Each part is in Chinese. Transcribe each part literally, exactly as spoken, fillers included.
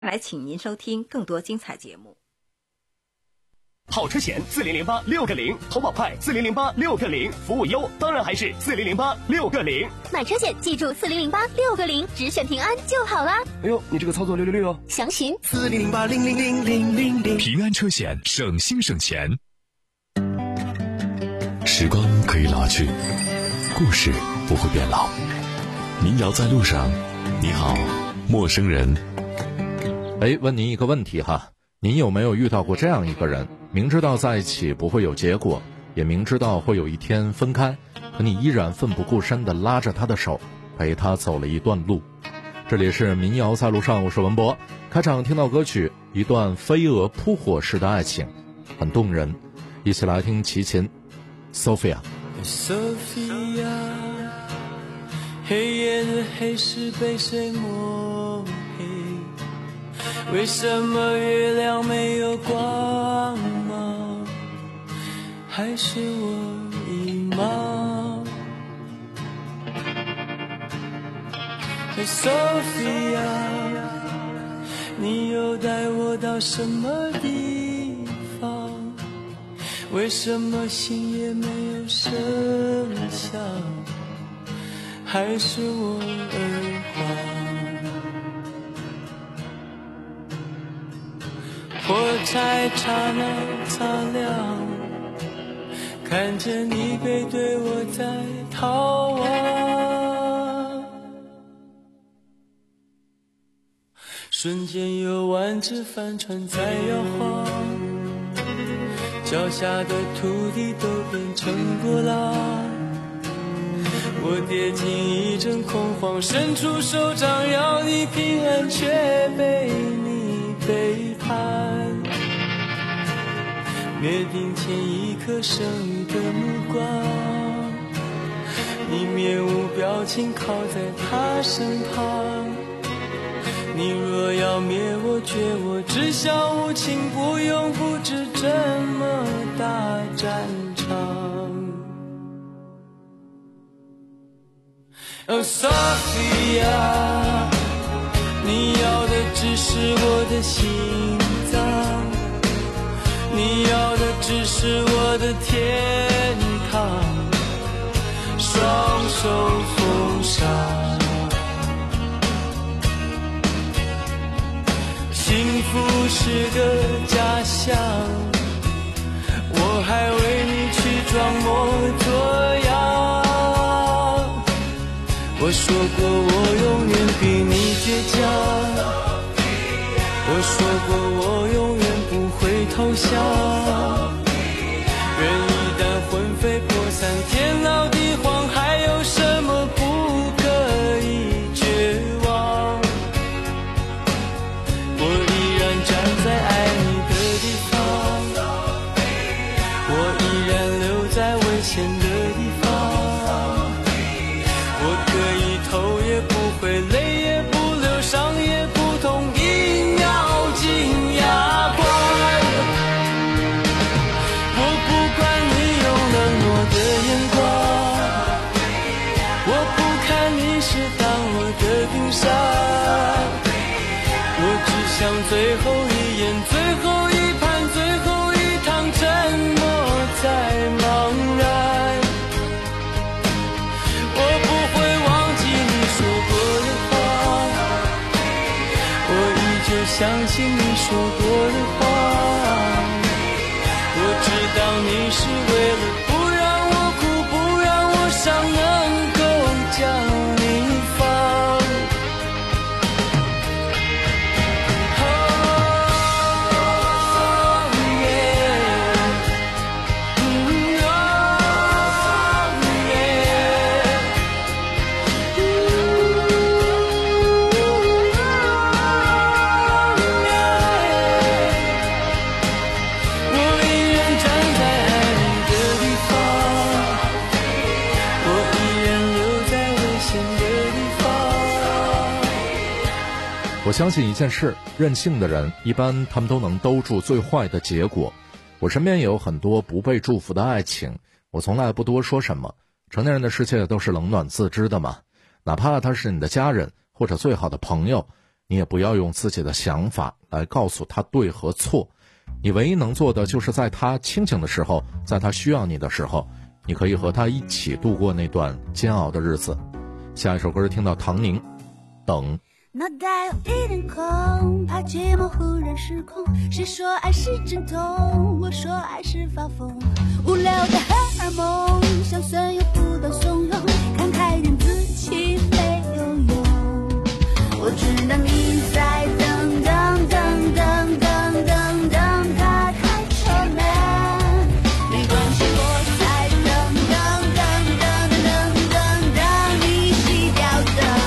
来，请您收听更多精彩节目。 跑车险四零零八六个零，投保快四零零八六个零，服务优当然还是四零零八六个零。 买车险记住四零零八六个零，只选平安就好啦。 哎呦，你这个操作六六六哦！ 详询四零零八零零零零零零。 平安车险，省心省钱。时光可以老去，故事不会变老。民谣在路上，你好，陌生人。 哎，问您一个问题哈，您有没有遇到过这样一个人，明知道在一起不会有结果，也明知道会有一天分开，可你依然奋不顾身地拉着他的手，陪他走了一段路。这里是民谣在路上，我是文博。开场听到歌曲，一段飞蛾扑火式的爱情，很动人，一起来听齐秦 Sophia。 Sophia， 黑夜的黑是被谁抹黑？为什么月亮没有光芒？还是我遗忘？ Hey Sophia， 你又带我到什么地方？为什么心也没有声响？还是我耳环？火柴刹那擦亮，看着你背对我在逃亡，瞬间有万只帆船在摇晃，脚下的土地都变成波浪，我跌进一阵恐慌，伸出手掌要你平安，却被你背叛。灭顶前一颗生意的目光，你面无表情靠在他身旁。你若要灭我绝我，只想无情，不用布置这么大战场。Oh Sophia， 你要的只是我的心脏，你要的只是我的天堂，双手奉上。幸福是个假象，我还为你去装模作样。我说过我永远比你倔强，我说过我永远不会投降。人一旦魂飞魄散，天老地荒，还有什么不可以绝望？我依然站在爱你的地方，我依然留在危险的地方。我可以头也不回，泪也不流，伤也不痛，一秒进牙关。我不管你用冷漠的眼光，我不看你是当我的冰山，我只想最后一眼，最后一盘，最后一趟，沉默在茫然。我不会忘记你说过的话，我依旧相信你说过的话。我知道你是为了不让我哭，不让我伤，能够将你放。 我相信一件事，任性的人一般他们都能兜住最坏的结果。我身边也有很多不被祝福的爱情，我从来不多说什么，成年人的世界都是冷暖自知的嘛。哪怕他是你的家人或者最好的朋友， 你也不要用自己的想法来告诉他对和错。你唯一能做的就是在他清醒的时候，在他需要你的时候，你可以和他一起度过那段煎熬的日子。下一首歌听到唐宁，等。 脑袋有一点空，怕寂寞忽然失控。谁说爱是阵痛？我说爱是发疯。无聊的荷尔蒙，想酸又不断怂恿，看开点自己没有用。我知道你在等等等等等等等他开车门，没关系，我在等等等等等等等你洗掉的。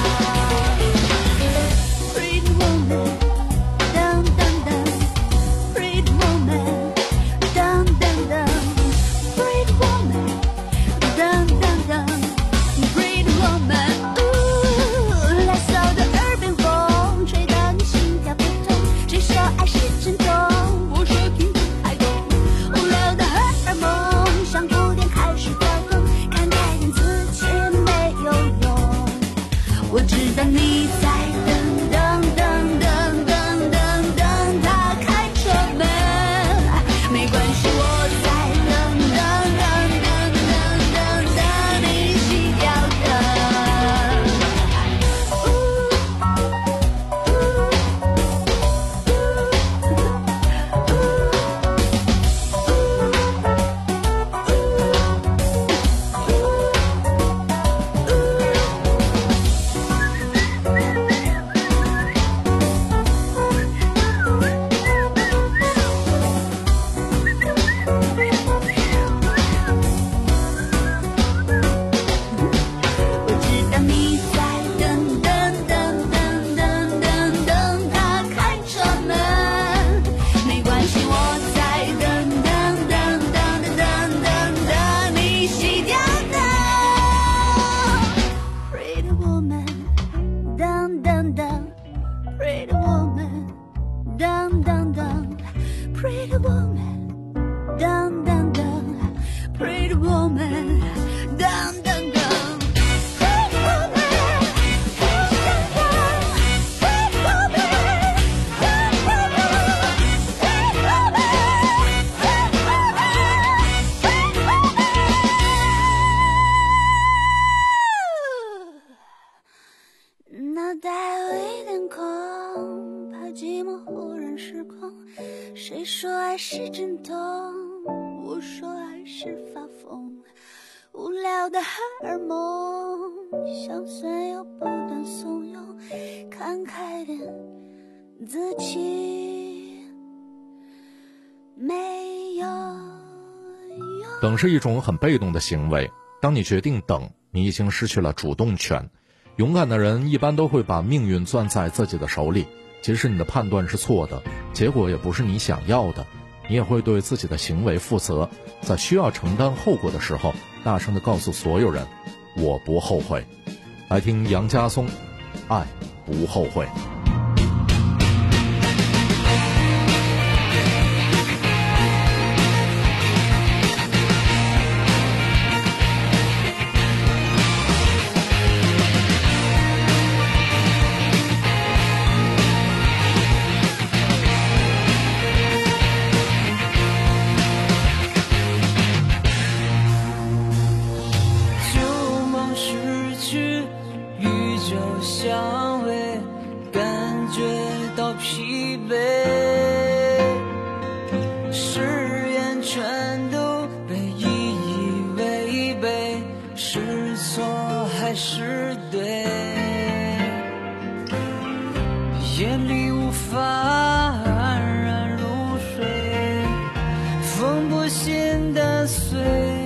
我知道你在等等等等等等等他开车门，没关系，我在等等等等等等等你洗掉的。脑袋有一点空，怕寂寞忽然失控。谁说爱是阵痛？我说爱是发疯。无聊的荷尔蒙，想酸又不断怂恿，看开点，自己没有用。 等是一种很被动的行为，当你决定等，你已经失去了主动权。勇敢的人一般都会把命运攥在自己的手里，即使你的判断是错的，结果也不是你想要的，你也会对自己的行为负责，在需要承担后果的时候，大声地告诉所有人，我不后悔。来听杨家松，爱不后悔。 是对，夜里无法安然入睡，风不信的碎，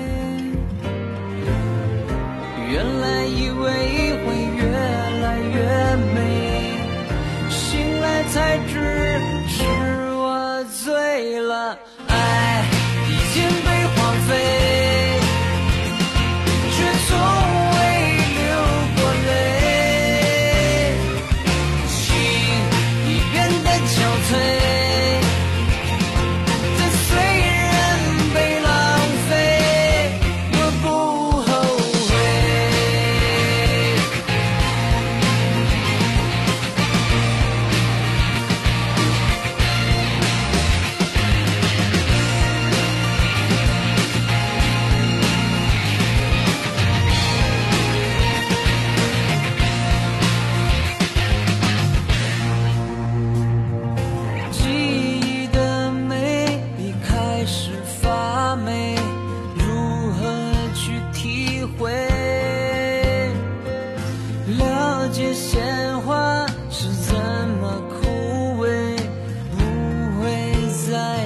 原来以为会越来越美，醒来才知是我醉了，爱已经被荒废，却从流过泪，心已变得憔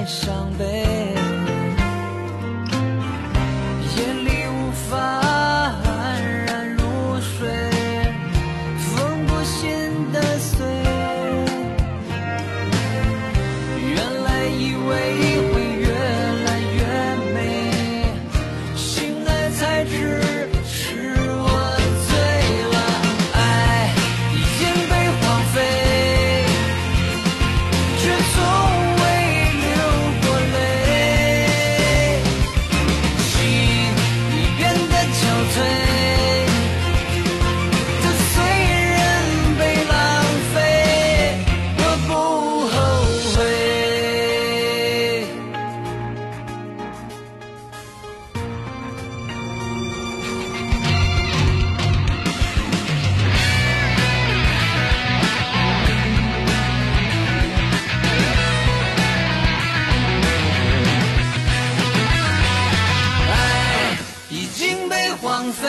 太伤悲，眼里无法安然入睡，缝不醒的碎，原来以为会越来越美，醒来才知是我醉了，爱已经被荒废，却从荒废，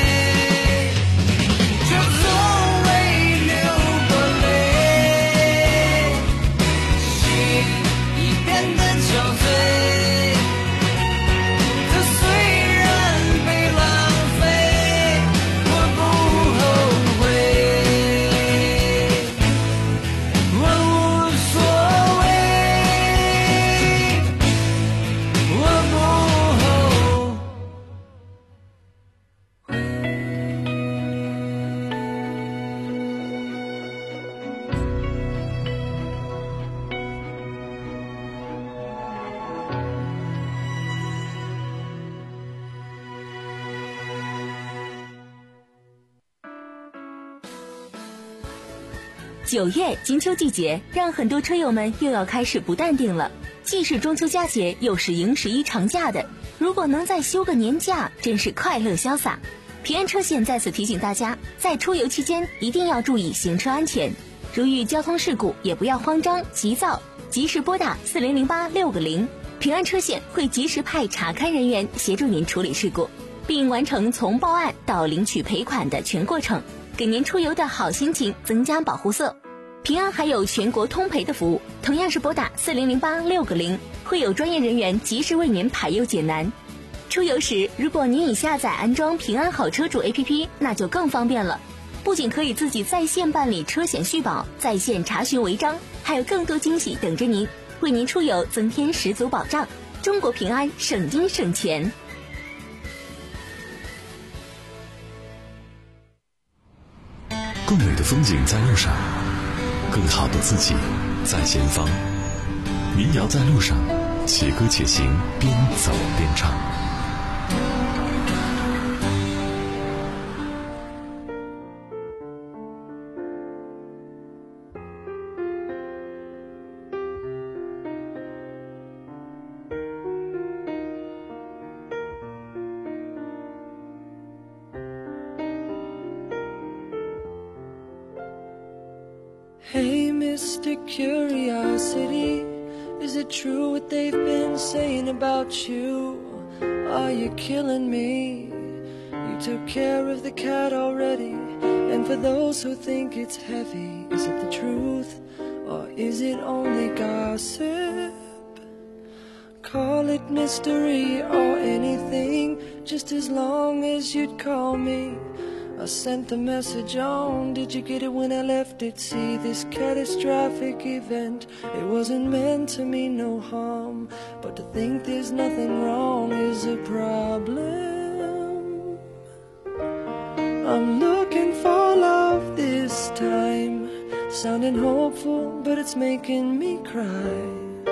却从未流过泪，心已变得憔悴，它虽然被浪费，我不后悔，我无所谓，我不后悔。 九月金秋季节，让很多车友们又要开始不淡定了。既是中秋佳节，又是迎十一长假的，如果能再休个年假，真是快乐潇洒。平安车险在此提醒大家，在出游期间一定要注意行车安全，如遇交通事故也不要慌张急躁，及时拨打四零零八六个零，平安车险会及时派查勘人员协助您处理事故，并完成从报案到领取赔款的全过程，给您出游的好心情增加保护色。平安还有全国通赔的服务，同样是拨打四零零八六个零，会有专业人员及时为您排忧解难。出游时，如果您已下载安装平安好车主 A P P， 那就更方便了。不仅可以自己在线办理车险续保，在线查询违章，还有更多惊喜等着您，为您出游增添十足保障。中国平安，省金省钱。 更美的风景在路上，更好的自己在前方。民谣在路上，且歌且行，边走边唱。 Hey, Mister Curiosity, is it true what they've been saying about you? Are you killing me? You took care of the cat already, and for those who think it's heavy, is it the truth, or is it only gossip? Call it mystery or anything, just as long as you'd call me. I sent the message on, did you get it when I left it? See, this catastrophic event, it wasn't meant to mean no harm, but to think there's nothing wrong is a problem. I'm looking for love this time, sounding hopeful, but it's making me cry.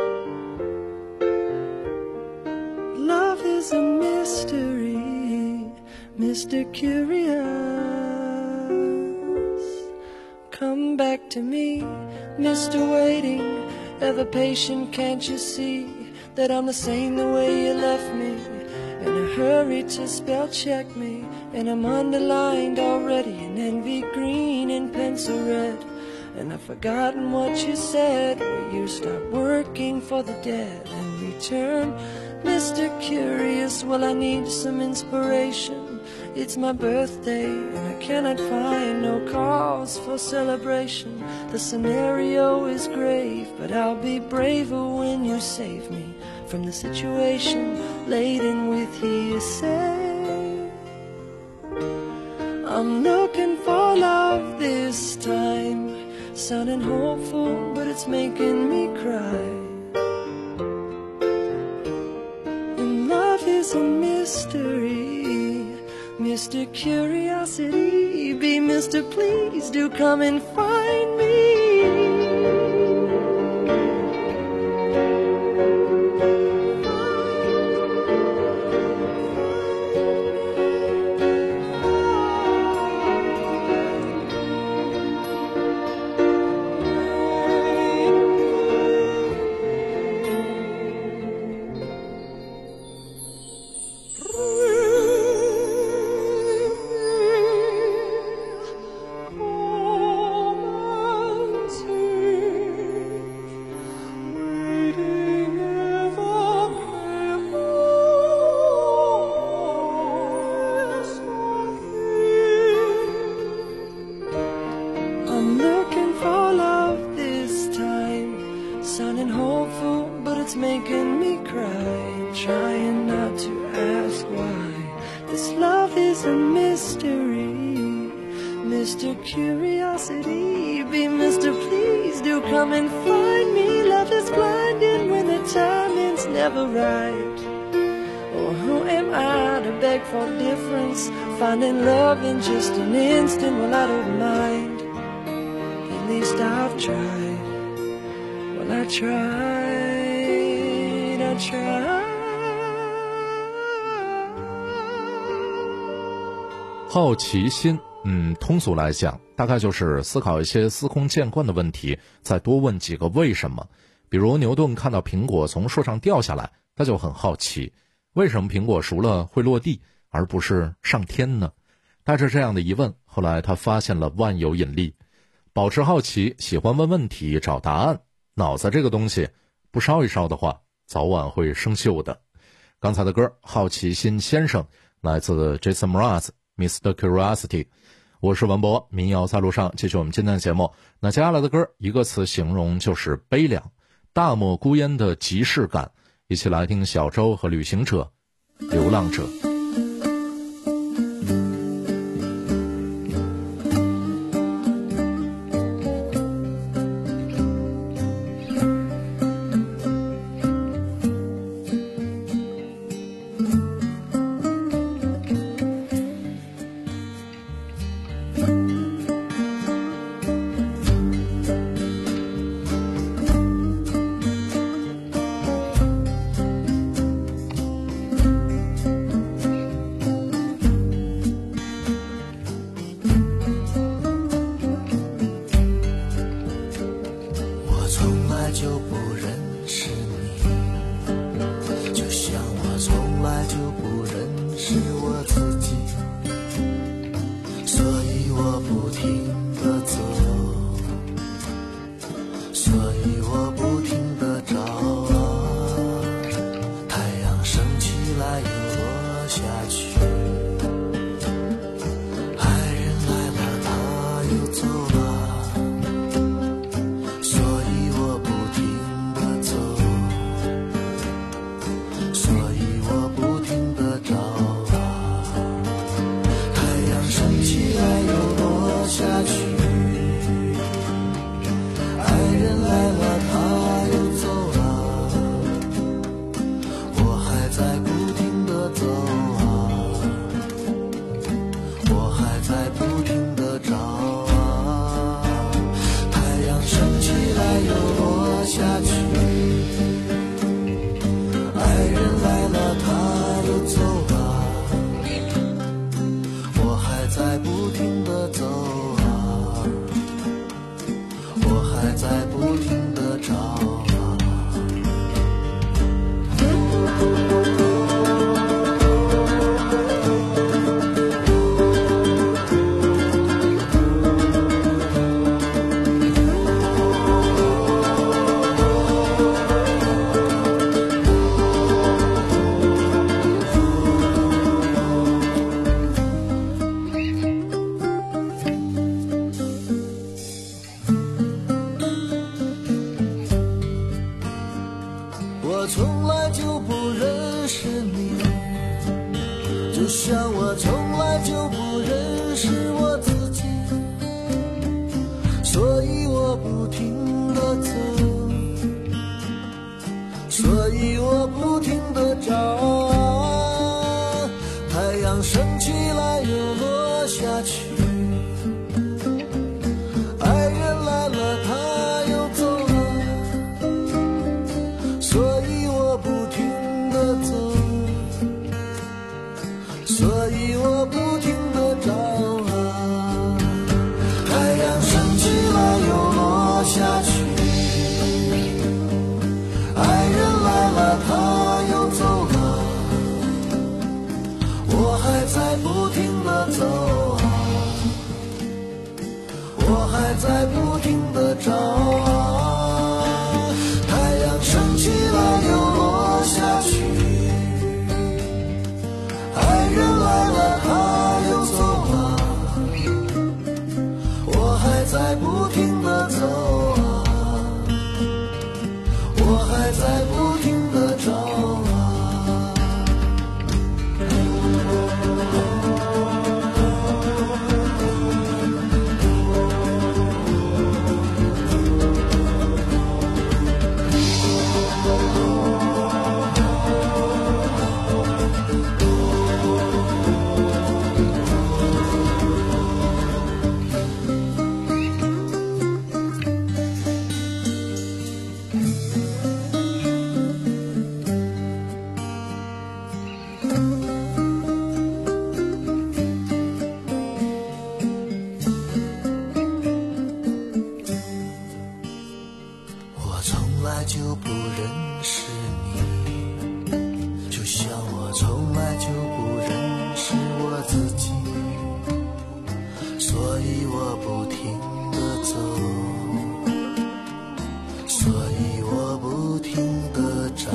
Love is a mystery, Mister Curious. Come back to me, Mister Waiting, ever patient, can't you see that I'm the same the way you left me? In a hurry to spell check me, and I'm underlined already in envy green and pencil red. And I've forgotten what you said, where you stop working for the dead and return. Mister Curious, well, I need some inspiration. It's my birthday and I cannot find no cause for celebration. The scenario is grave, but I'll be braver when you save me from the situation laden with hearsay. I'm looking for love this time, sounding hopeful, but it's making me cry. And love is a mystery, Mister Curiosity, be Mister Please do come and find me. Sounding hopeful, but it's making me cry. Trying not to ask why. This love is a mystery. Mister Curiosity, be Mister Please do come and find me. Love is blinding when the timing's never right. Oh, who am I to beg for difference? Finding love in just an instant, well I don't mind. At least I've tried. I tried, I tried. 好奇心，嗯，通俗来讲，大概就是思考一些司空见惯的问题，再多问几个为什么。比如牛顿看到苹果从树上掉下来，他就很好奇，为什么苹果熟了会落地，而不是上天呢？带着这样的疑问，后来他发现了万有引力。保持好奇，喜欢问问题，找答案。脑子这个东西不烧一烧的话，早晚会生锈的。刚才的歌好奇心先生来自 Jason Mraz Mister Curiosity。 我是文博，民谣在路上，继续我们今天的节目。那接下来的歌一个词形容就是悲凉，大漠孤烟的即视感。一起来听小舟和旅行者流浪者。 所以我不停地走。 从来就不认识你，就像我从来就不认识我自己，所以我不停地走，所以我不停地找，太阳升起来又落下去，爱人来了他又走了，所以我不停地走，所以我不停地找啊，太阳升起来又落下去，爱人来了他又走了，我还在不停地走啊，我还在不停地找啊，太阳升起来又落下去，爱人来了他又走了，我还在不停地走啊，我还在不停地找啊。我从来就不认识你，就像我从来就不认识我自己，所以我不停地走，所以我不停地找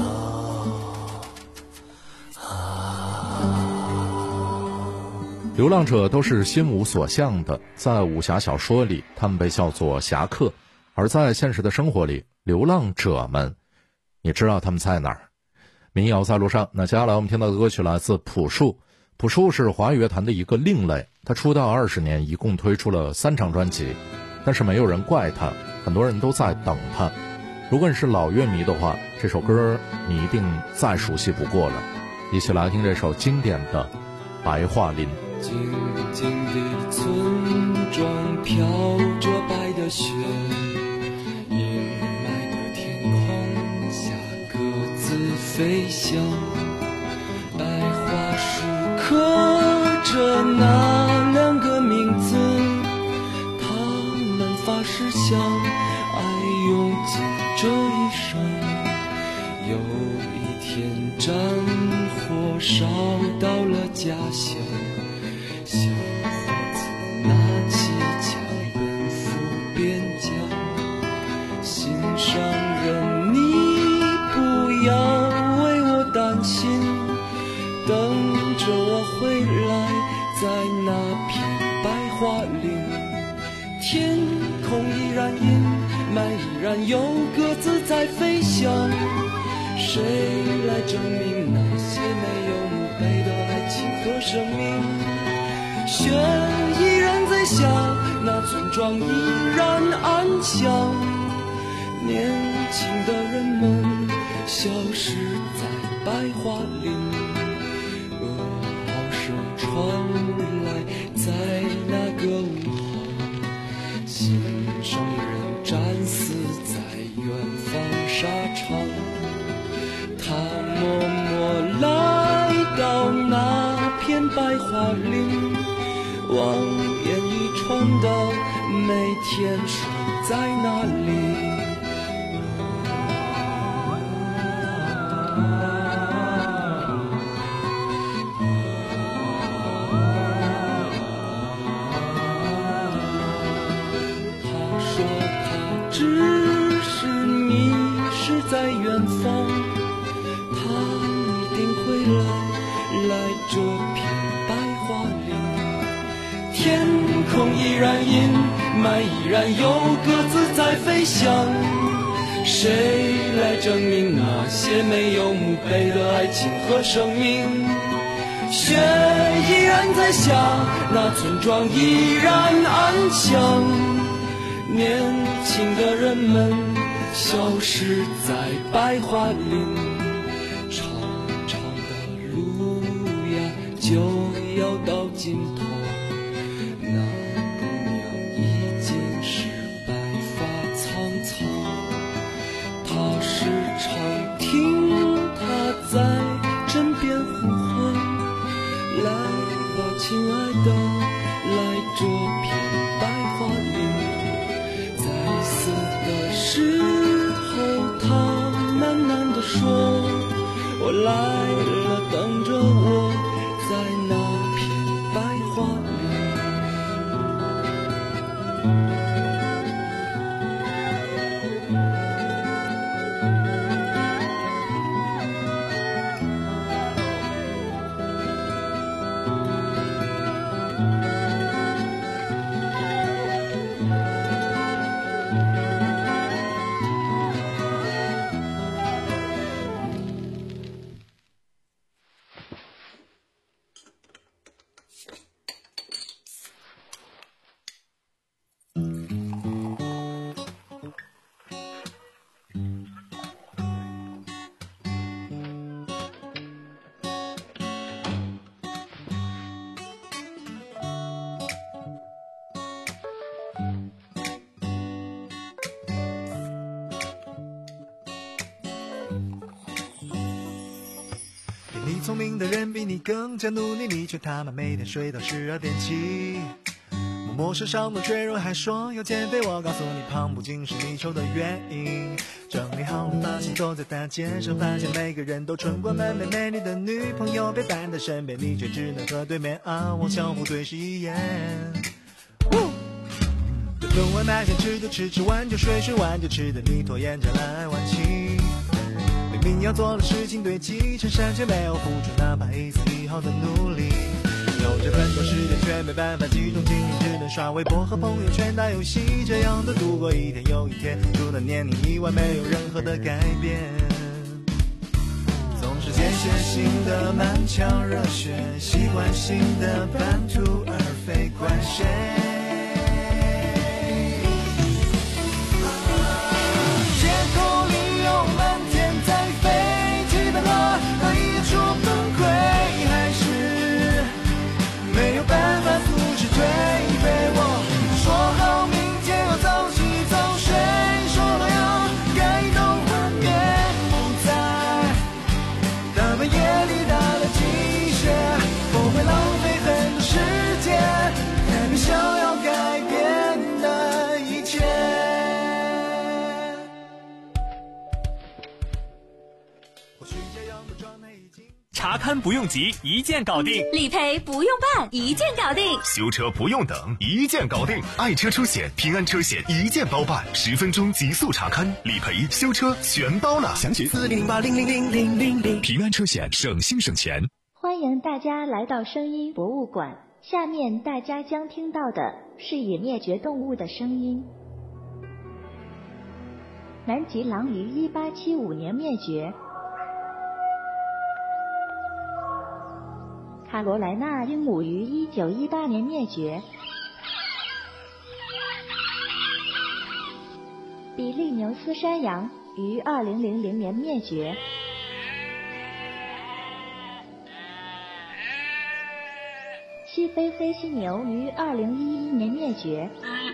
流浪者都是心无所向的，在武侠小说里他们被叫做侠客，而在现实的生活里，流浪者们你知道他们在哪儿？民谣在路上。那接下来我们听到的歌曲来自朴树。朴树是华语乐坛的一个另类，他出道二十年，一共推出了三张专辑，但是没有人怪他，很多人都在等他。如果你是老乐迷的话，这首歌你一定再熟悉不过了。一起来听这首经典的《白桦林》。 静静的村庄飘着白的雪，阴霾的天空下各自飞翔，白桦树刻着那两个名字，他们发誓相爱用尽这一生。有一天战火烧到了家乡，小伙子拿起枪奔赴边疆，心上人你不要为我担心，等着我回来，在那片白桦林，天空依然阴霾，依然有鸽子在飞翔，谁来证明那些没有墓碑的爱情和生命？雪依然在下，那村庄依然安详，年轻的人们消失在白桦林，噩耗声传来，在那个午后，心上人战死在远方沙场，他默默来到那片白桦林，望眼欲穿的每天守在那里。他说他只是迷失在远方，他一定会来，来这片白桦林。天空依然阴霾，依然有鸽子在飞翔， 谁来证明那些没有墓碑的爱情和生命？雪依然在下，那村庄依然安详，年轻的人们消失在白桦林，长长的路呀就要到尽头，那姑娘已经是白发苍苍，她时常听她在枕边呼唤，来吧亲爱的，来这片白桦林。在死的时候她喃喃地说，我来了，等着我在那片白桦林。 你聪明的人比你更加努力，你却他妈每天睡到十二点起。默默身上的赘肉还说要减肥，我告诉你胖不仅是你丑的原因。整理好了发型走在大街上，发现每个人都春光满面，美丽的女朋友陪伴在身边，你却只能和对面阿旺相互对视一眼。这顿外卖先吃就吃，吃完就睡，睡完就吃的你拖延着来晚起。明明要做的事情堆积成山，却没有付出哪怕一丝一毫的努力。有着很多时间却没办法集中精力，只能刷微博和朋友圈打游戏，这样的度过一天又一天，除了年龄以外没有任何的改变。总是间歇性的满腔热血，习惯性的半途而废，怪谁？街头里有满天在飞起的歌，可以说崩溃，还是没有办法阻止颓废。我说好明天要早起早睡，说了要改头换面，不在大半夜里打了鸡血，我会浪费很多时间改变想要改变的一切。 查勘不用急，一键搞定； 理赔不用办，一键搞定； 修车不用等，一键搞定。爱车出险，平安车险一键包办，十分钟极速查勘、理赔、修车全包了。详情四零零八零零零零零零。 平安车险，省心省钱。 欢迎大家来到声音博物馆。下面大家将听到的是已灭绝动物的声音。南极狼于一八七五年灭绝。卡罗莱纳鹦鹉于一九一八年灭绝，比利牛斯山羊于二零零零年灭绝，西非黑犀牛于二零一一年灭绝。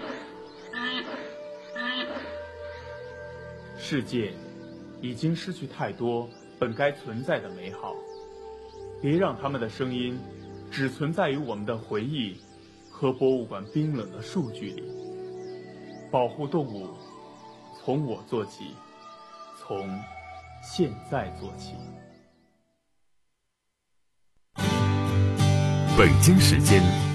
世界已经失去太多本该存在的美好。别让他们的声音只存在于我们的回忆和博物馆冰冷的数据里。保护动物，从我做起，从现在做起。 北京时间